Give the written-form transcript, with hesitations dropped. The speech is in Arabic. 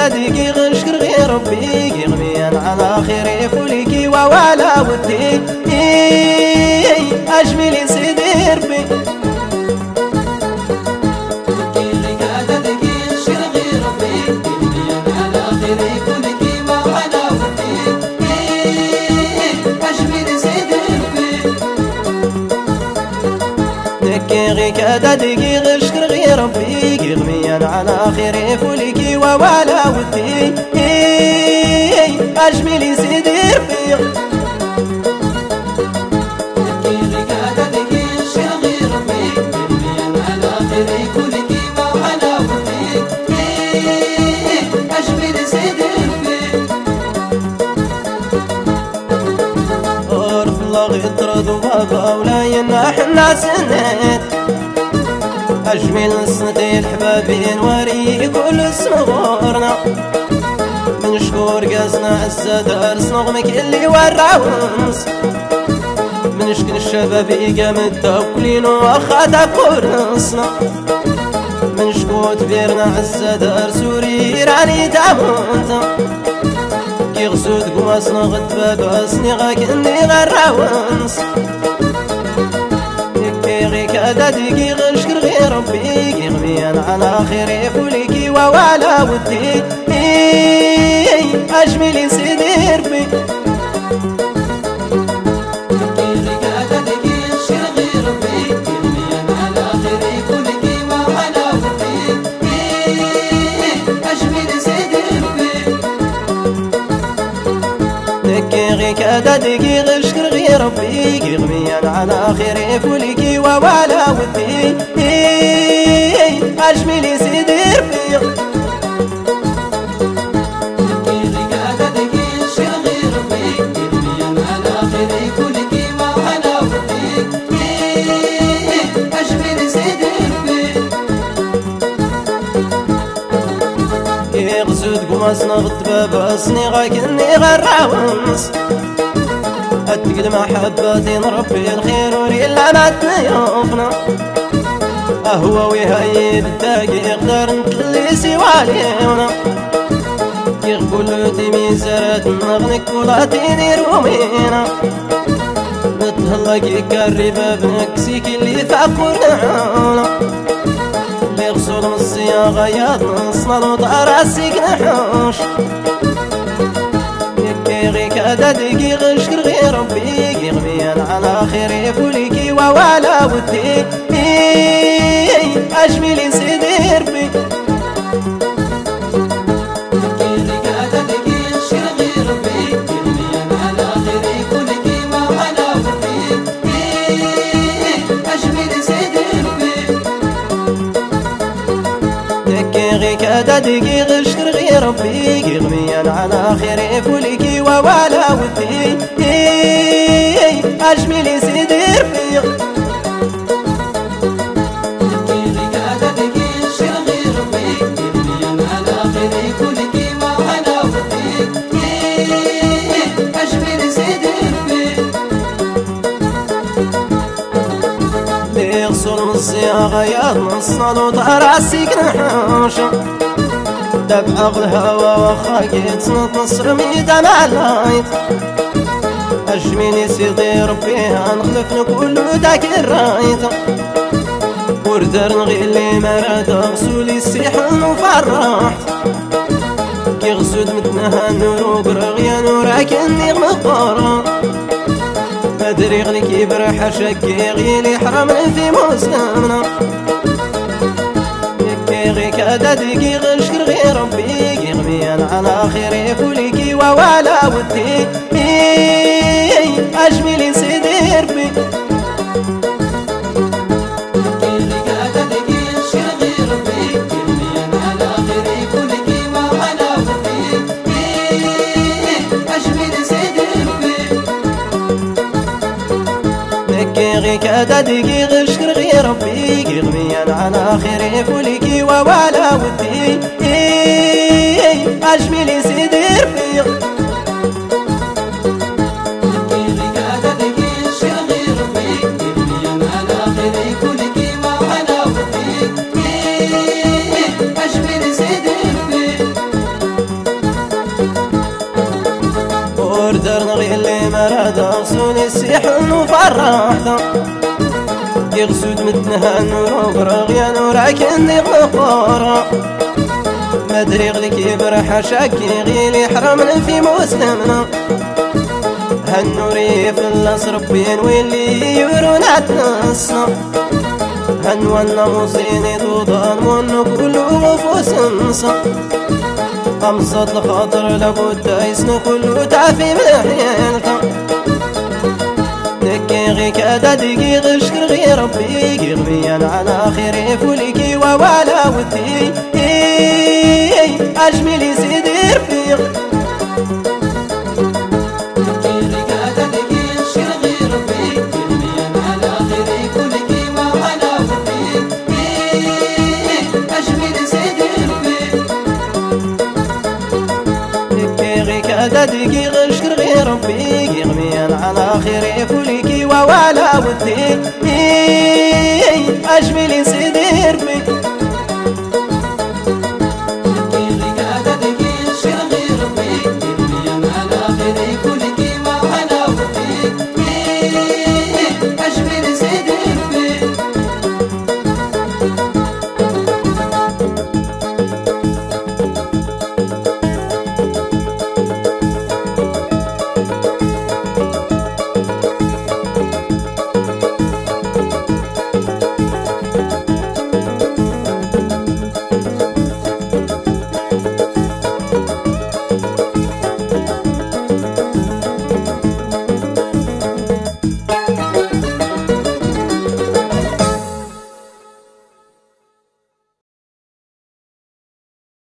دقي غشكر غير ربي غميان على خير فوليكي ووالا ودي أجمل سيدي ربي غي كذا دقي غشكر غير ربي غميان على خير فوليكي ووالا ودي أجمل سيدي ربي غيطرد وبابا ولا ينح الناس النت أجمل سنتي الحبابين وري كل صغورنا من شكور قاسنا السدار صنغمك اللي وراونس من شكن الشباب قام التوكلين وأخذ كورسنا من شكوت بيرنا السدار سوري راني تامونتا يغسود قماصنا غد باباسني غاك اني غراونس يكيغي كادا ديكي غنشكر غير ربي غميان على خير فوليكي ووالا ودي أجمل سيدي ربي غي كذا دقي غشكر غير ربي غميان على خير فوليكي ووالا ودي أجمل سيدي ربي غزود قماصنا غد باباسني غاكني غراونس أتقل محبتي نربي الخير وريلا ما تنيوفنا أهوى ويهيب التاقي يقدر نتلي سواليونا يغبل تيمي زرات نغنك ولاتيني رومينا نتهلق يكري بابنك سيكي اللي فاقور نعونا يغسل من الصياغة يضنصنا الوضع راسك نحوش يكيغي كذا دقي غشكر غير ربي غميان على خير فوليكي ووالا ودي أجمل سيدي ربي غي كذا دقي غشكر غير ربي غميان على خير فوليكي ووالا ودي أجمل سيدي ربي يغسل من الصياغة يضنصنا الوضع راسك نحوشة دفع الهوا وخاقيت نصر ميدان علايت أجميني سيدي ربي هنخلف كل داك الرايت وردر نغيلي مراد غسولي السيحن وفرحت كي غسود متنها النور وقرغيا نوراك اني مقارا مدري غلي كيبر حشكي غيلي حرمني في مسلمنا يكيغي كذا دقي غشكر غير ربي غميان على خير فوليكي ووالا ودي أجمل سيدي ربي غي كذا دقي غشكر غير ربي غميان على خير فوليكي ووالا ودي أجمل سيدي ربي ودرن غير اللي مراد صوني السيحن وفرحته يغسود متنها النور وبرغيان وراكني غفورة مدري غلك يبرح شاكي غيلي حرمنا في مسلمنا هالنوري في اللاس ربين واللي يورونا تنسنا هنوانا موصيني دوضان منو كله غفوس نصا أمصد الخاطر لابد يسنو كله تعفي من حيالتا دكي غي كادا دقي غشكر غي ربي غيرميان على خيري فوليكي ووالا ودي أجملي سيدي رفيق دقي غشكر غير ربي يغميان على خيري فوليكي ووالا ودي أجملي سيدي ربي